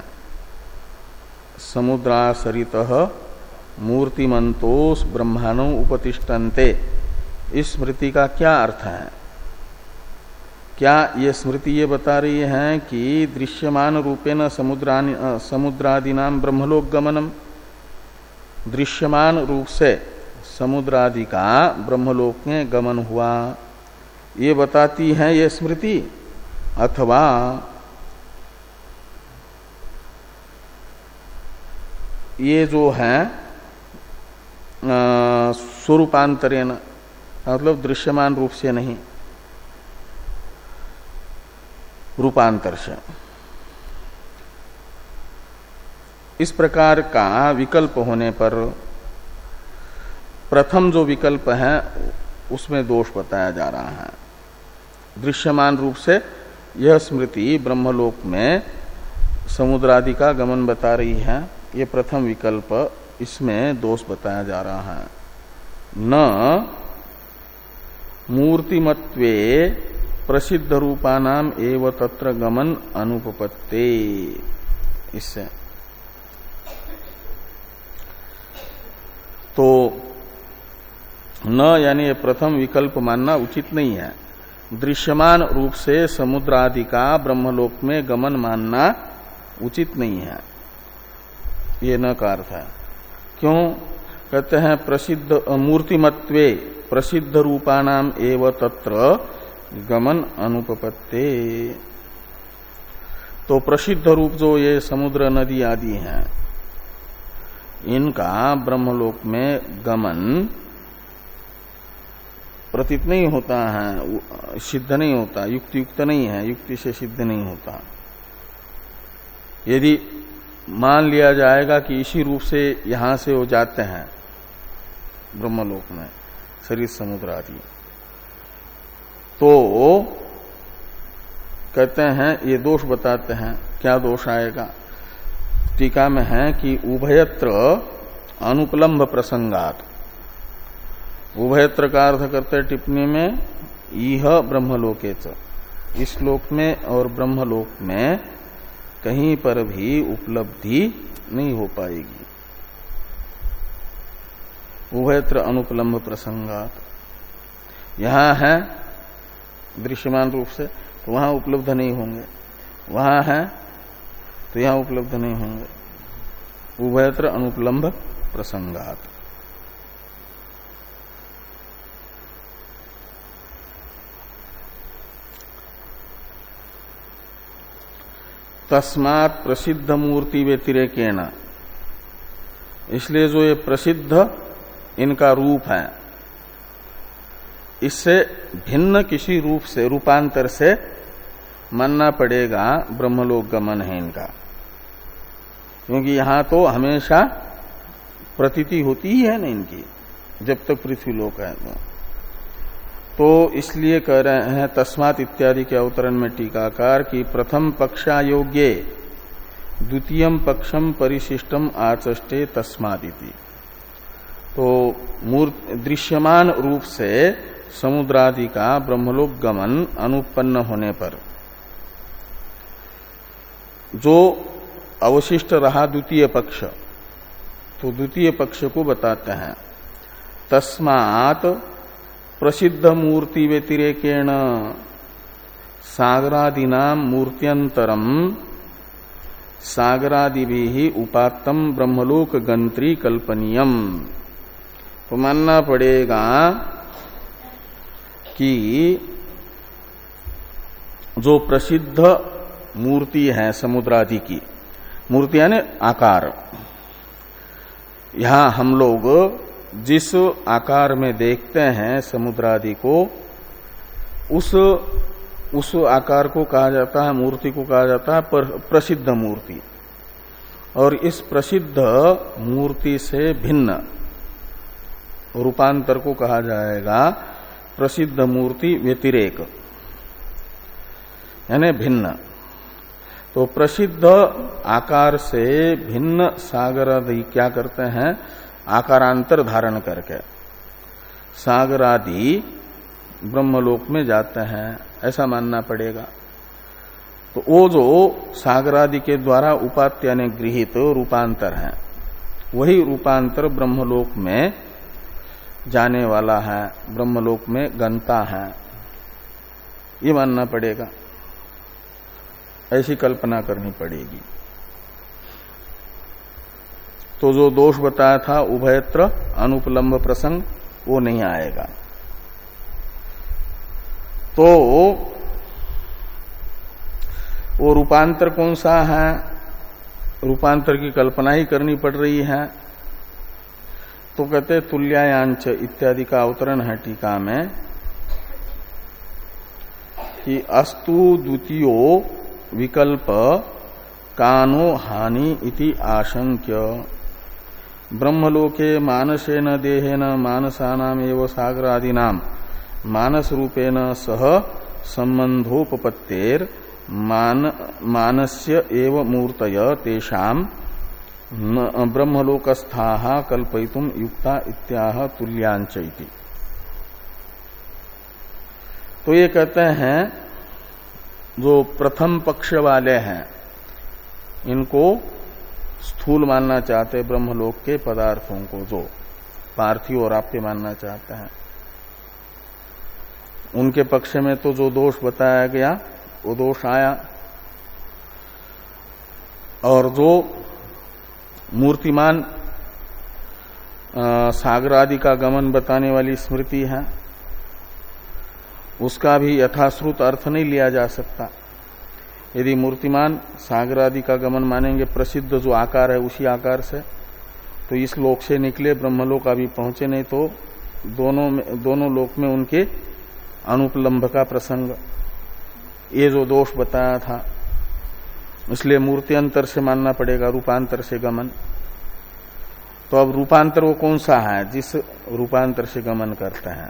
समुद्रासरितः मूर्तिमंतोस ब्रह्माणो उपतिष्ठन्ते, इस स्मृति का क्या अर्थ है? क्या ये स्मृति ये बता रही है कि दृश्यमान रूपेण समुद्रानि समुद्रादिनाम ब्रह्मलोक गमनम, दृश्यमान रूप से समुद्रादि का ब्रह्मलोक में गमन हुआ, ये बताती है ये स्मृति, अथवा ये जो है स्वरूपांतरेण, मतलब दृश्यमान रूप से नहीं, रूपांतर से। इस प्रकार का विकल्प होने पर प्रथम जो विकल्प है उसमें दोष बताया जा रहा है। दृश्यमान रूप से यह स्मृति ब्रह्मलोक में समुद्रादि का गमन बता रही है, ये प्रथम विकल्प, इसमें दोष बताया जा रहा है। न मूर्तिमत्वे प्रसिद्ध रूपानाम एव तत्र गमन अनुपपत्ते, इससे तो न यानी प्रथम विकल्प मानना उचित नहीं है। दृश्यमान रूप से समुद्र आदि का ब्रह्मलोक में गमन मानना उचित नहीं है, ये न का अर्थ है। क्यों कहते हैं? प्रसिद्ध मूर्तिमत्वे प्रसिद्ध रूपानाम एव तत्र गमन अनुपपत्ते। तो प्रसिद्ध रूप जो ये समुद्र नदी आदि हैं, इनका ब्रह्मलोक में गमन प्रतीत नहीं होता है, सिद्ध नहीं होता, युक्ति युक्त नहीं है, युक्ति से सिद्ध नहीं होता। यदि मान लिया जाएगा कि इसी रूप से यहां से वो जाते हैं ब्रह्मलोक में शरीर समुद्र आदि, तो कहते हैं ये दोष बताते हैं। क्या दोष आएगा? टीका में है कि उभयत्र अनुपलम्भ प्रसंगात, उभयत्र का अर्थ करते टिप्पणी में यह ब्रह्मलोके च, इस लोक में और ब्रह्मलोक में कहीं पर भी उपलब्धि नहीं हो पाएगी। उभयत्र अनुपलम्भ प्रसंगात, यहां है दृश्यमान रूप से तो वहां उपलब्ध नहीं होंगे, वहां है तो यहां उपलब्ध नहीं होंगे। उभयत्र अनुपलम्भ प्रसंगात। तस्मात् प्रसिद्ध मूर्ति व्यतिरेकेण, इसलिए जो ये प्रसिद्ध इनका रूप है, इससे भिन्न किसी रूप से, रूपांतर से मानना पड़ेगा ब्रह्मलोक गमन है इनका। क्योंकि यहां तो हमेशा प्रतीति होती ही है ना इनकी, जब तक पृथ्वी लोक है तो, तो इसलिए कह रहे हैं तस्मात् इत्यादि के अवतरण में टीकाकार की प्रथम पक्षायोग्ये द्वितीयम पक्षम परिशिष्टम आचष्टे तस्मादिति। तो मूर्त दृश्यमान रूप से समुद्रादि का ब्रह्मलोक गमन अनुपन्न होने पर जो अवशिष्ट रहा द्वितीय पक्ष, तो द्वितीय पक्ष को बताते हैं। तस्मात् प्रसिद्ध मूर्ति व्यतिरेकेण सागरादीनां मूर्त्यंतरम सागरादिभिः उपात्तम ब्रह्मलोक गंत्री कल्पनीयम। तो मानना पड़ेगा कि जो प्रसिद्ध मूर्ति है समुद्रादि की, मूर्ति यानी आकार, यहां हम लोग जिस आकार में देखते हैं समुद्रादि को, उस उस आकार को कहा जाता है, मूर्ति को कहा जाता है प्रसिद्ध मूर्ति। और इस प्रसिद्ध मूर्ति से भिन्न रूपांतर को कहा जाएगा प्रसिद्ध मूर्ति व्यतिरेक, यानी भिन्न। तो प्रसिद्ध आकार से भिन्न सागर आदि क्या करते हैं? आकारांतर धारण करके सागर आदि ब्रह्मलोक में जाते हैं, ऐसा मानना पड़ेगा। तो वो जो सागर आदि के द्वारा उपात्य यानी गृहीत रूपांतर है, वही रूपांतर ब्रह्मलोक में जाने वाला है, ब्रह्मलोक में गंता है। ये मानना पड़ेगा, ऐसी कल्पना करनी पड़ेगी। तो जो दोष बताया था उभयत्र अनुपलम्ब प्रसंग, वो नहीं आएगा। तो वो रूपांतर कौन सा है? रूपांतर की कल्पना ही करनी पड़ रही है। तो कहते तुल्यायांच इत्यादि का अवतरण है टीका में कि अस्तु द्वितीयो विकल्प कानो हानि इति आशंक्य ब्रह्मलोके मानसेन देहेन मानसानाम एव सागरादीनाम मानस रूपेण सह संबंधोपपत्तेर मान मानस्य एव मूर्तय तेषाम ब्रह्मलोकस्थाः कल्पयितुम युक्ता इत्याह तुल्यांच इति। तो ये कहते हैं जो प्रथम पक्ष वाले हैं इनको स्थूल मानना चाहते हैं, ब्रह्मलोक के पदार्थों को जो पार्थिव और आप्य मानना चाहते हैं, उनके पक्ष में तो जो दोष बताया गया वो दोष आया। और जो मूर्तिमान सागर आदि का गमन बताने वाली स्मृति है उसका भी यथाश्रुत अर्थ नहीं लिया जा सकता। यदि मूर्तिमान सागर आदि का गमन मानेंगे प्रसिद्ध जो आकार है उसी आकार से, तो इस लोक से निकले ब्रह्मलोक अभी पहुंचे नहीं, तो दोनों में दोनों लोक में उनके अनुपलम्भ का प्रसंग, ये जो दोष बताया था, इसलिए मूर्त्यंतर से मानना पड़ेगा, रूपांतर से गमन। तो अब रूपांतर वो कौन सा है जिस रूपांतर से गमन करते हैं?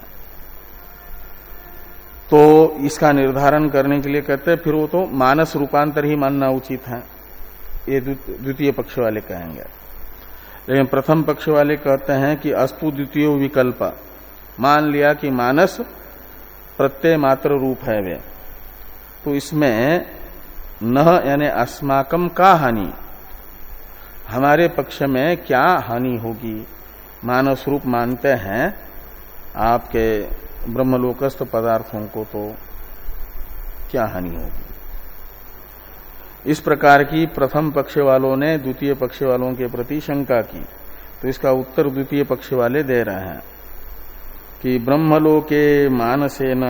तो इसका निर्धारण करने के लिए कहते हैं फिर वो तो मानस रूपांतर ही मानना उचित है, ये द्वितीय पक्ष वाले कहेंगे। लेकिन प्रथम पक्ष वाले कहते हैं कि अस्तु द्वितीय विकल्प, मान लिया कि मानस प्रत्यय मात्र रूप है वे, तो इसमें न यानी अस्माकम का हानि, हमारे पक्ष में क्या हानि होगी? मानस रूप मानते हैं आपके ब्रह्मलोकस्थ पदार्थों को, तो क्या हानि होगी? इस प्रकार की प्रथम पक्ष वालों ने द्वितीय पक्ष वालों के प्रति शंका की, तो इसका उत्तर द्वितीय पक्ष वाले दे रहे हैं कि ब्रह्मलोके मानसेन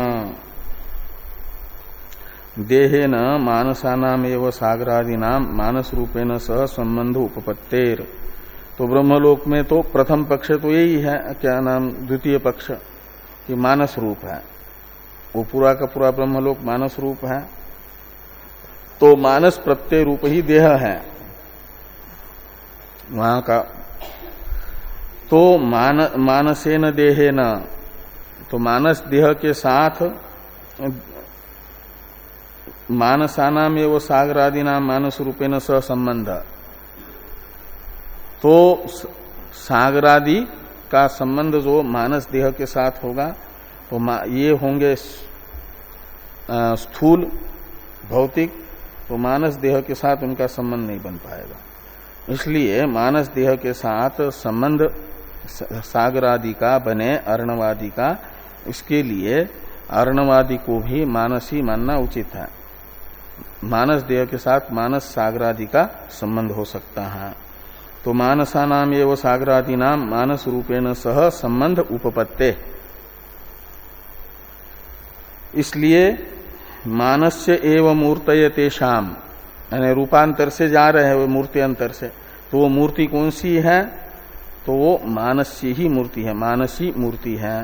देहेन मानसानाम एव सागरादीनाम मानस रूपेण सह संबंध उपपत्तेर। तो ब्रह्मलोक में तो प्रथम पक्ष तो यही है, क्या नाम, द्वितीय पक्ष कि मानस रूप है, वो पूरा का पूरा ब्रह्मलोक मानस रूप है। तो मानस प्रत्यय रूप ही देह है वहां का। तो मान मानसेन देहेन, तो मानस देह के साथ मानसानाम एवं सागरादि नाम मानस रूपेण सह संबंध, तो सागरादि का संबंध जो मानस देह के साथ होगा तो ये होंगे स्थूल भौतिक, तो मानस देह के साथ उनका संबंध नहीं बन पाएगा। इसलिए मानस देह के साथ संबंध सागरादि का बने अर्णवादि का, इसके लिए अर्णवादि को भी मानसी मानना उचित है। मानस देह के साथ मानस सागरादि का संबंध हो सकता है। तो मानसा नाम एवं सागरादि नाम मानस रूपेण सह संबंध उपपत्ते, इसलिए मानस्य एवं मूर्तय तेषाम, यानी रूपांतर से जा रहे हैं वो मूर्ति अंतर से, तो वो मूर्ति कौन सी है? तो वो मानस्य ही मूर्ति है, मानसी मूर्ति है।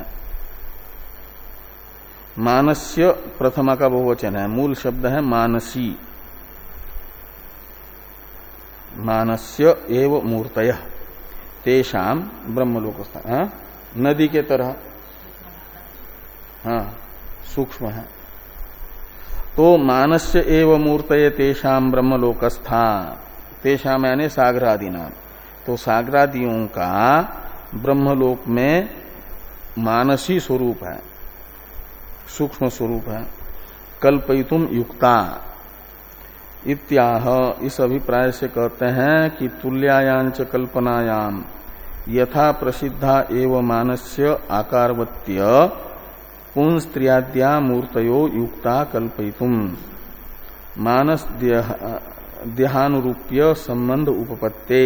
मानस्य प्रथमा का बहुवचन है, मूल शब्द है मानसी, मानस्य एव मूर्तय तेषाम ब्रह्मलोकस्थान, हाँ? नदी के तरह, हाँ सूक्ष्म है। तो मानस्य एव मूर्तय तेषाम ब्रह्मलोकस्था, तेषाम यानी सागरादि नाम, तो सागरादियों का ब्रह्मलोक में मानसी स्वरूप है, सूक्ष्म स्वरूप है। कल्पयितुम युक्ता इत्याह, इस अभिप्राय से कहते हैं कि तुल्यायांच कल्पनायाम यथा प्रसिद्धा एव मानस्य आकारवत्य पुंस्त्रियाद्या मूर्तयो युक्ता कल्पयितुम मानस देहानुरूप्य संबंध उपपत्ते।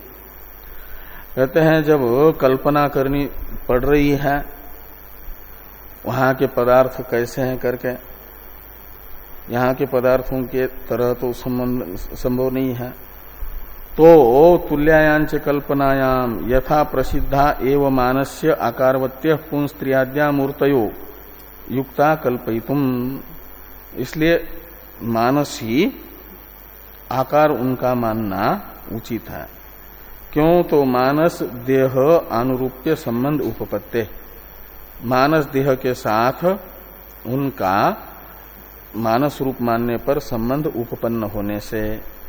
कहते हैं जब कल्पना करनी पड़ रही है वहां के पदार्थ कैसे हैं करके, यहाँ के पदार्थों के तरह तो संबंध संभव नहीं है, तो तुल्यायांच कल्पनायाम यथा प्रसिद्धा एव मानस्य आकारवत्य पुंस्त्रियाद्या मूर्तयो युक्ता कल्पयितुम। इसलिए मानस ही आकार उनका मानना उचित है। क्यों? तो मानस देह अनुरूप्य संबंध उपपत्ते, मानस देह के साथ उनका मानस रूप मानने पर संबंध उपपन्न होने से।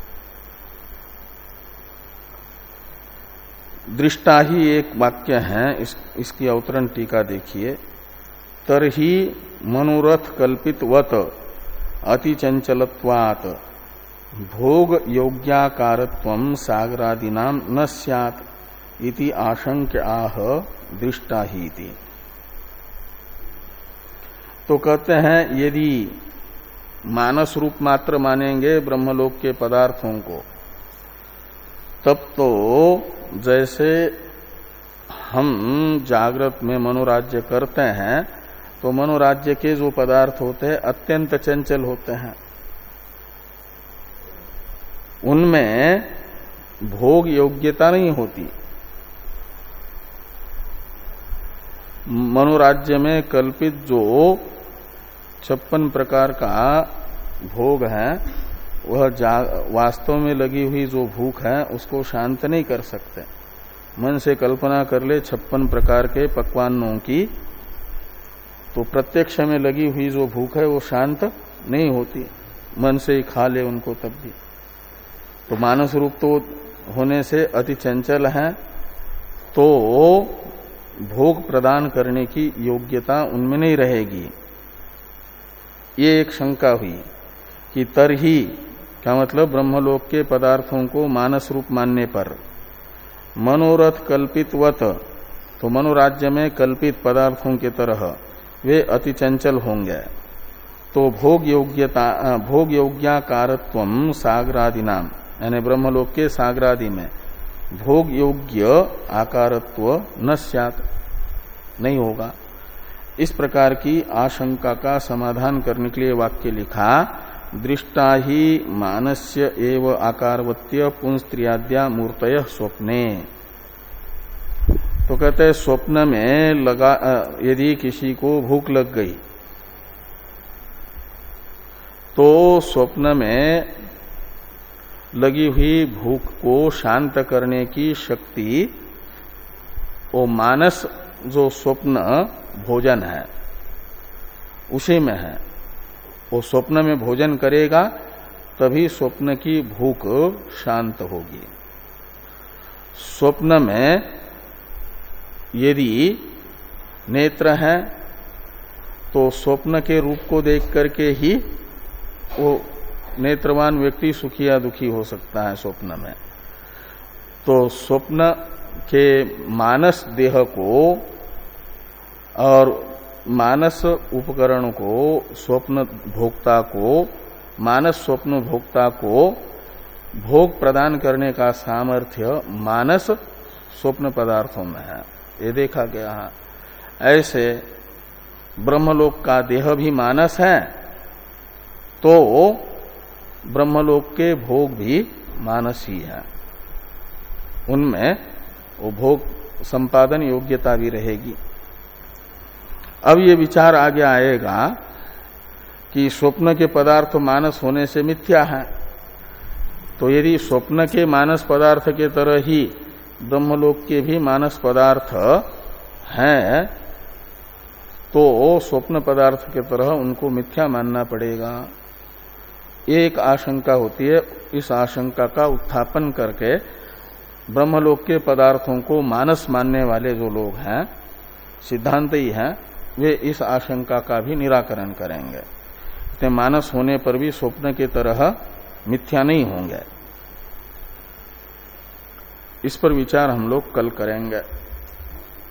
दृष्टा ही एक वाक्य है, इस, इसकी अवतरण टीका देखिए। तरही मनोरथ कल्पितवत अतिचंचलत्वात् भोग योग्याकारत्वं सागरादीनां न स्यात् इति आशंक्य आह दृष्टा ही इति। तो कहते हैं यदि मानस रूप मात्र मानेंगे ब्रह्मलोक के पदार्थों को, तब तो जैसे हम जागृत में मनोराज्य करते हैं तो मनोराज्य के जो पदार्थ होते हैं अत्यंत चंचल होते हैं, उनमें भोग योग्यता नहीं होती। मनोराज्य में कल्पित जो छप्पन प्रकार का भोग है वह वास्तव में लगी हुई जो भूख है उसको शांत नहीं कर सकते। मन से कल्पना कर ले छप्पन प्रकार के पकवानों की, तो प्रत्यक्ष में लगी हुई जो भूख है वो शांत नहीं होती, मन से ही खा ले उनको तब भी। तो मानस रूप तो होने से अति चंचल है, तो भोग प्रदान करने की योग्यता उनमें नहीं रहेगी। ये एक शंका हुई कि तरही क्या मतलब ब्रह्मलोक के पदार्थों को मानस रूप मानने पर मनोरथ कल्पितवत, तो मनोराज्य में कल्पित पदार्थों के तरह वे अति चंचल होंगे, तो भोग योग्यता भोग योग्याकारत्वं सागरादीनाम, यानी ब्रह्मलोक के सागरादि में भोग योग्य आकारत्व न स्यात्, नहीं होगा। इस प्रकार की आशंका का समाधान करने के लिए वाक्य लिखा, दृष्टा ही मानस्य एव आकारवत्य पुंस्त्रियाद्या मूर्तयः स्वप्ने। तो कहते हैं स्वप्न में लगा यदि किसी को भूख लग गई तो स्वप्न में लगी हुई भूख को शांत करने की शक्ति वो मानस जो स्वप्न भोजन है उसी में है। वो स्वप्न में भोजन करेगा तभी स्वप्न की भूख शांत होगी। स्वप्न में यदि नेत्र है तो स्वप्न के रूप को देख करके ही वो नेत्रवान व्यक्ति सुखी या दुखी हो सकता है स्वप्न में। तो स्वप्न के मानस देह को और मानस उपकरण को, स्वप्न भोक्ता को, मानस स्वप्न भोक्ता को भोग प्रदान करने का सामर्थ्य मानस स्वप्न पदार्थों में है, ये देखा गया है। ऐसे ब्रह्मलोक का देह भी मानस है तो ब्रह्मलोक के भोग भी मानस ही है, उनमें वो भोग संपादन योग्यता भी रहेगी। अब ये विचार आगे आएगा कि स्वप्न के पदार्थ मानस होने से मिथ्या है, तो यदि स्वप्न के मानस पदार्थ के तरह ही ब्रह्मलोक के भी मानस पदार्थ हैं तो स्वप्न पदार्थ के तरह उनको मिथ्या मानना पड़ेगा। एक आशंका होती है, इस आशंका का उत्थापन करके ब्रह्मलोक के पदार्थों को मानस मानने वाले जो लोग हैं, सिद्धांत ही हैं, वे इस आशंका का भी निराकरण करेंगे। तो मानस होने पर भी स्वप्न के तरह मिथ्या नहीं होंगे। इस पर विचार हम लोग कल करेंगे।